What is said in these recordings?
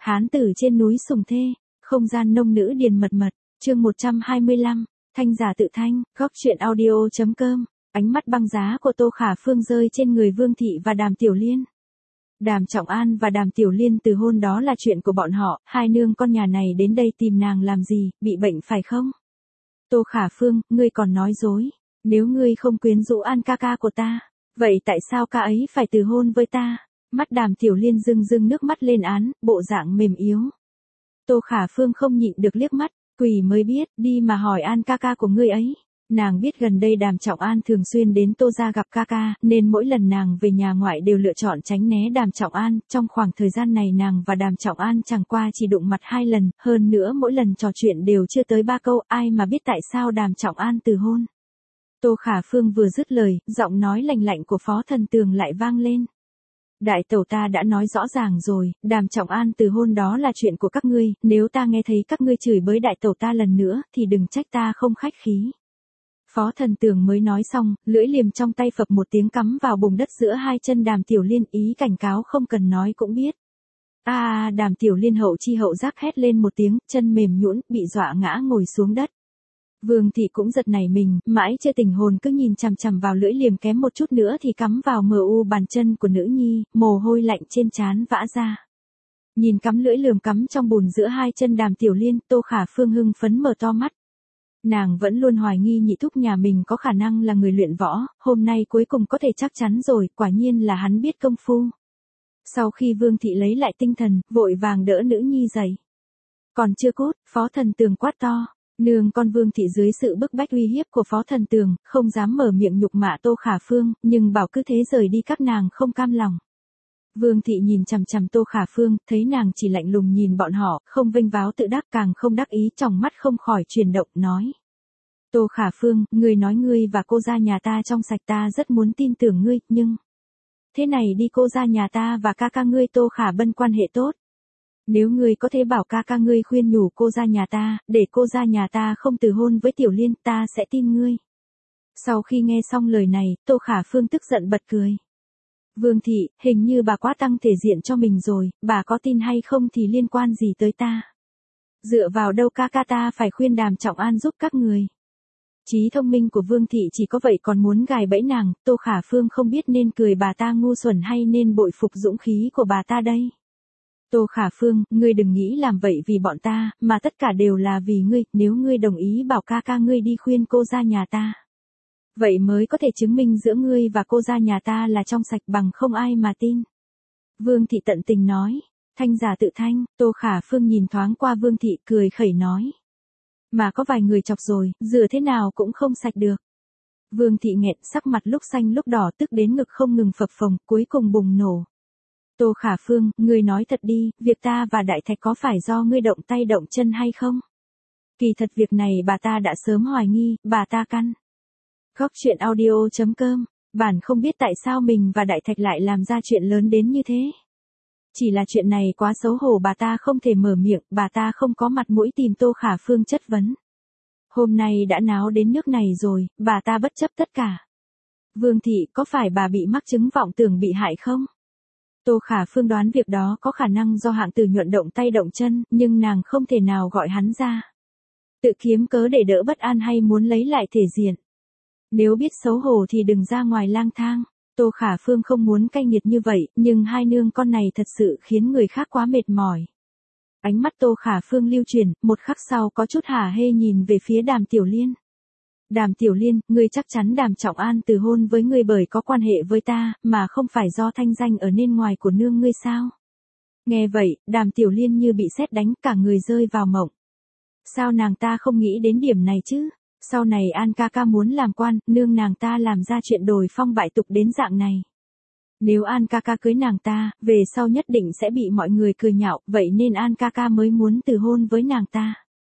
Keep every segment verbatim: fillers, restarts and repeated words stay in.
Hán tử trên núi Sùng Thê, không gian nông nữ điền mật mật, chương một trăm hai mươi lăm, thanh giả tự thanh, góc truyện audio.com, ánh mắt băng giá của Tô Khả Phương rơi trên người Vương Thị và Đàm Tiểu Liên. Đàm Trọng An và Đàm Tiểu Liên từ hôn đó là chuyện của bọn họ, hai nương con nhà này đến đây tìm nàng làm gì, bị bệnh phải không? Tô Khả Phương, ngươi còn nói dối, nếu ngươi không quyến rũ An ca ca của ta, vậy tại sao ca ấy phải từ hôn với ta? Mắt Đàm Tiểu Liên rưng rưng nước mắt lên án, bộ dạng mềm yếu. Tô Khả Phương không nhịn được liếc mắt, quỷ mới biết, đi mà hỏi An ca ca của ngươi ấy. Nàng biết gần đây Đàm Trọng An thường xuyên đến Tô gia gặp ca ca, nên mỗi lần nàng về nhà ngoại đều lựa chọn tránh né Đàm Trọng An, trong khoảng thời gian này nàng và Đàm Trọng An chẳng qua chỉ đụng mặt hai lần, hơn nữa mỗi lần trò chuyện đều chưa tới ba câu, ai mà biết tại sao Đàm Trọng An từ hôn. Tô Khả Phương vừa dứt lời, giọng nói lạnh lạnh của Phó Thần Tường lại vang lên. Đại tẩu ta đã nói rõ ràng rồi, Đàm Trọng An từ hôn đó là chuyện của các ngươi, nếu ta nghe thấy các ngươi chửi bới đại tẩu ta lần nữa, thì đừng trách ta không khách khí. Phó Thần Tường mới nói xong, lưỡi liềm trong tay phập một tiếng cắm vào bùn đất giữa hai chân Đàm Tiểu Liên, ý cảnh cáo không cần nói cũng biết. A à, Đàm Tiểu Liên hậu chi hậu giác hét lên một tiếng, chân mềm nhũn, bị dọa ngã ngồi xuống đất. Vương Thị cũng giật nảy mình, mãi chưa tỉnh hồn cứ nhìn chằm chằm vào lưỡi liềm, kém một chút nữa thì cắm vào mờ u bàn chân của nữ nhi, mồ hôi lạnh trên trán vã ra. Nhìn cắm lưỡi liềm cắm trong bùn giữa hai chân Đàm Tiểu Liên, Tô Khả Phương hưng phấn mở to mắt. Nàng vẫn luôn hoài nghi nhị thúc nhà mình có khả năng là người luyện võ, hôm nay cuối cùng có thể chắc chắn rồi, quả nhiên là hắn biết công phu. Sau khi Vương Thị lấy lại tinh thần, vội vàng đỡ nữ nhi dậy. Còn chưa cút, Phó Thần Tường quát to. Nương con Vương Thị dưới sự bức bách uy hiếp của Phó Thần Tường, không dám mở miệng nhục mạ Tô Khả Phương, nhưng bảo cứ thế rời đi các nàng không cam lòng. Vương Thị nhìn chằm chằm Tô Khả Phương, thấy nàng chỉ lạnh lùng nhìn bọn họ, không vênh váo tự đắc, càng không đắc ý, trong mắt không khỏi chuyển động, nói. Tô Khả Phương, ngươi nói ngươi và cô gia nhà ta trong sạch, ta rất muốn tin tưởng ngươi, nhưng... Thế này đi, cô gia nhà ta và ca ca ngươi Tô Khả Bân quan hệ tốt. Nếu ngươi có thể bảo ca ca ngươi khuyên nhủ cô gia nhà ta, để cô gia nhà ta không từ hôn với Tiểu Liên, ta sẽ tin ngươi. Sau khi nghe xong lời này, Tô Khả Phương tức giận bật cười. Vương Thị, hình như bà quá tăng thể diện cho mình rồi, bà có tin hay không thì liên quan gì tới ta. Dựa vào đâu ca ca ta phải khuyên Đàm Trọng An giúp các người. Trí thông minh của Vương Thị chỉ có vậy còn muốn gài bẫy nàng, Tô Khả Phương không biết nên cười bà ta ngu xuẩn hay nên bội phục dũng khí của bà ta đây. Tô Khả Phương, ngươi đừng nghĩ làm vậy vì bọn ta, mà tất cả đều là vì ngươi, nếu ngươi đồng ý bảo ca ca ngươi đi khuyên cô gia nhà ta. Vậy mới có thể chứng minh giữa ngươi và cô gia nhà ta là trong sạch, bằng không ai mà tin. Vương Thị tận tình nói, thanh giả tự thanh, Tô Khả Phương nhìn thoáng qua Vương Thị cười khẩy nói. Mà có vài người chọc rồi, rửa thế nào cũng không sạch được. Vương Thị nghẹn, sắc mặt lúc xanh lúc đỏ, tức đến ngực không ngừng phập phồng, cuối cùng bùng nổ. Tô Khả Phương, ngươi nói thật đi, việc ta và Đại Thạch có phải do ngươi động tay động chân hay không? Kỳ thật việc này bà ta đã sớm hoài nghi, bà ta căn. Góc truyện audio.com, bản không biết tại sao mình và Đại Thạch lại làm ra chuyện lớn đến như thế. Chỉ là chuyện này quá xấu hổ, bà ta không thể mở miệng, bà ta không có mặt mũi tìm Tô Khả Phương chất vấn. Hôm nay đã náo đến nước này rồi, bà ta bất chấp tất cả. Vương Thị, có phải bà bị mắc chứng vọng tưởng bị hại không? Tô Khả Phương đoán việc đó có khả năng do hạng tử nhuận động tay động chân, nhưng nàng không thể nào gọi hắn ra. Tự kiếm cớ để đỡ bất an hay muốn lấy lại thể diện. Nếu biết xấu hổ thì đừng ra ngoài lang thang. Tô Khả Phương không muốn cay nghiệt như vậy, nhưng hai nương con này thật sự khiến người khác quá mệt mỏi. Ánh mắt Tô Khả Phương lưu chuyển, một khắc sau có chút hả hê nhìn về phía Đàm Tiểu Liên. Đàm Tiểu Liên, ngươi chắc chắn Đàm Trọng An từ hôn với ngươi bởi có quan hệ với ta, mà không phải do thanh danh ở nên ngoài của nương ngươi sao? Nghe vậy, Đàm Tiểu Liên như bị sét đánh, cả người rơi vào mộng. Sao nàng ta không nghĩ đến điểm này chứ? Sau này An ca ca muốn làm quan, nương nàng ta làm ra chuyện đồi phong bại tục đến dạng này. Nếu An ca ca cưới nàng ta, về sau nhất định sẽ bị mọi người cười nhạo, vậy nên An ca ca mới muốn từ hôn với nàng ta.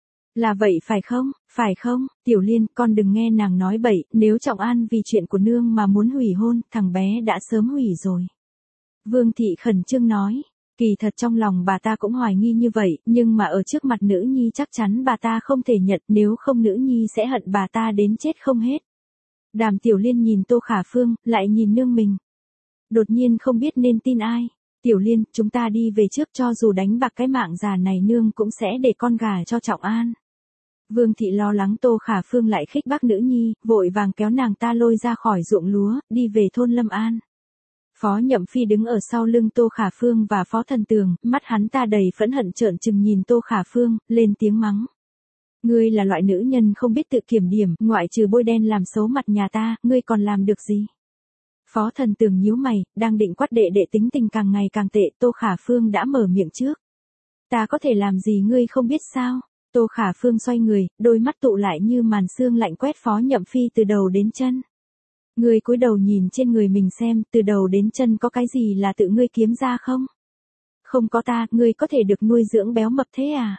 Là vậy phải không, phải không, Tiểu Liên, con đừng nghe nàng nói bậy, nếu Trọng An vì chuyện của nương mà muốn hủy hôn, thằng bé đã sớm hủy rồi. Vương Thị khẩn trương nói, kỳ thật trong lòng bà ta cũng hoài nghi như vậy, nhưng mà ở trước mặt nữ nhi chắc chắn bà ta không thể nhận, nếu không nữ nhi sẽ hận bà ta đến chết không hết. Đàm Tiểu Liên nhìn Tô Khả Phương, lại nhìn nương mình. Đột nhiên không biết nên tin ai. Tiểu Liên, chúng ta đi về trước, cho dù đánh bạc cái mạng già này nương cũng sẽ để con gà cho Trọng An. Vương thị lo lắng Tô Khả Phương lại khích bác nữ nhi, vội vàng kéo nàng ta lôi ra khỏi ruộng lúa, đi về thôn Lâm An. Phó Nhậm Phi đứng ở sau lưng Tô Khả Phương và Phó Thần Tường, mắt hắn ta đầy phẫn hận trợn trừng nhìn Tô Khả Phương, lên tiếng mắng. Ngươi là loại nữ nhân không biết tự kiểm điểm, ngoại trừ bôi đen làm xấu mặt nhà ta, ngươi còn làm được gì? Phó Thần Tường nhíu mày, đang định quát đệ đệ tính tình càng ngày càng tệ, Tô Khả Phương đã mở miệng trước. Ta có thể làm gì ngươi không biết sao? Tô Khả Phương xoay người, đôi mắt tụ lại như màn sương lạnh quét Phó Nhậm Phi từ đầu đến chân. Ngươi cúi đầu nhìn trên người mình xem, từ đầu đến chân có cái gì là tự ngươi kiếm ra không? Không có ta, ngươi có thể được nuôi dưỡng béo mập thế à?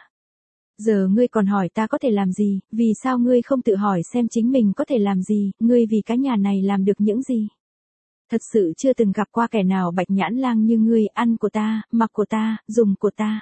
Giờ ngươi còn hỏi ta có thể làm gì, vì sao ngươi không tự hỏi xem chính mình có thể làm gì, ngươi vì cái nhà này làm được những gì? Thật sự chưa từng gặp qua kẻ nào bạch nhãn lang như ngươi, ăn của ta, mặc của ta, dùng của ta.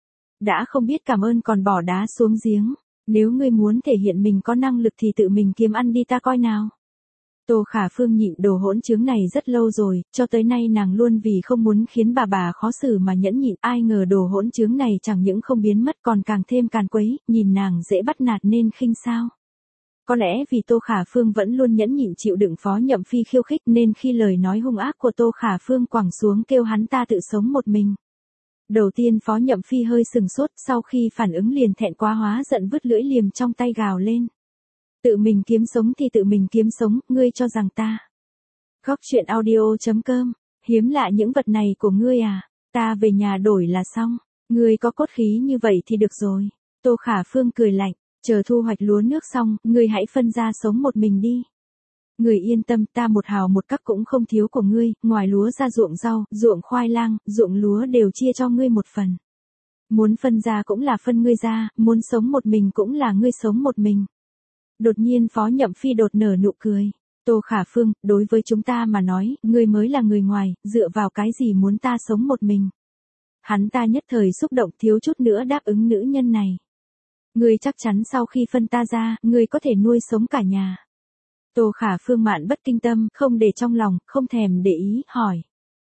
Đã không biết cảm ơn còn bỏ đá xuống giếng, nếu ngươi muốn thể hiện mình có năng lực thì tự mình kiếm ăn đi ta coi nào. Tô Khả Phương nhịn đồ hỗn chứng này rất lâu rồi, cho tới nay nàng luôn vì không muốn khiến bà bà khó xử mà nhẫn nhịn, ai ngờ đồ hỗn chứng này chẳng những không biến mất còn càng thêm càn quấy, nhìn nàng dễ bắt nạt nên khinh sao. Có lẽ vì Tô Khả Phương vẫn luôn nhẫn nhịn chịu đựng Phó Nhậm Phi khiêu khích nên khi lời nói hung ác của Tô Khả Phương quẳng xuống kêu hắn ta tự sống một mình. Đầu tiên Phó Nhậm Phi hơi sừng sốt, sau khi phản ứng liền thẹn quá hóa giận vứt lưỡi liềm trong tay gào lên. Tự mình kiếm sống thì tự mình kiếm sống, ngươi cho rằng ta. Góc truyện audio chấm com, hiếm lạ những vật này của ngươi à, ta về nhà đổi là xong, ngươi có cốt khí như vậy thì được rồi. Tô Khả Phương cười lạnh, chờ thu hoạch lúa nước xong, ngươi hãy phân ra sống một mình đi. Ngươi yên tâm, ta một hào một cắc cũng không thiếu của ngươi, ngoài lúa ra ruộng rau, ruộng khoai lang, ruộng lúa đều chia cho ngươi một phần. Muốn phân ra cũng là phân ngươi ra, muốn sống một mình cũng là ngươi sống một mình. Đột nhiên Phó Nhậm Phi đột nở nụ cười. Tô Khả Phương, đối với chúng ta mà nói, ngươi mới là người ngoài, dựa vào cái gì muốn ta sống một mình? Hắn ta nhất thời xúc động thiếu chút nữa đáp ứng nữ nhân này. Ngươi chắc chắn sau khi phân ta ra, ngươi có thể nuôi sống cả nhà. Tô Khả Phương mạn bất kinh tâm, không để trong lòng, không thèm để ý, hỏi.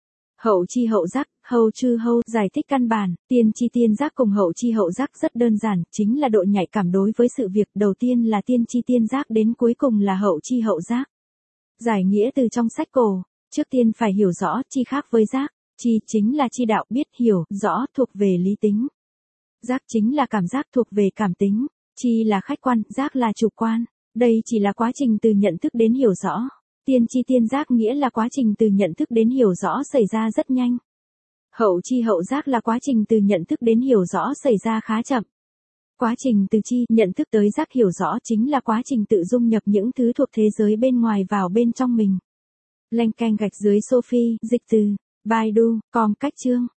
Hậu chi hậu giác, hậu chư hậu, giải thích căn bản, tiên chi tiên giác cùng hậu chi hậu giác rất đơn giản, chính là độ nhạy cảm đối với sự việc, đầu tiên là tiên chi tiên giác đến cuối cùng là hậu chi hậu giác. Giải nghĩa từ trong sách cổ, trước tiên phải hiểu rõ chi khác với giác, chi chính là chi đạo, biết hiểu, rõ thuộc về lý tính. Giác chính là cảm giác thuộc về cảm tính, chi là khách quan, giác là chủ quan, đây chỉ là quá trình từ nhận thức đến hiểu rõ. Tiên chi tiên giác nghĩa là quá trình từ nhận thức đến hiểu rõ xảy ra rất nhanh. Hậu chi hậu giác là quá trình từ nhận thức đến hiểu rõ xảy ra khá chậm. Quá trình từ chi, nhận thức tới giác hiểu rõ chính là quá trình tự dung nhập những thứ thuộc thế giới bên ngoài vào bên trong mình. Lanh canh gạch dưới Sophie, dịch từ Baidu, com cách chương.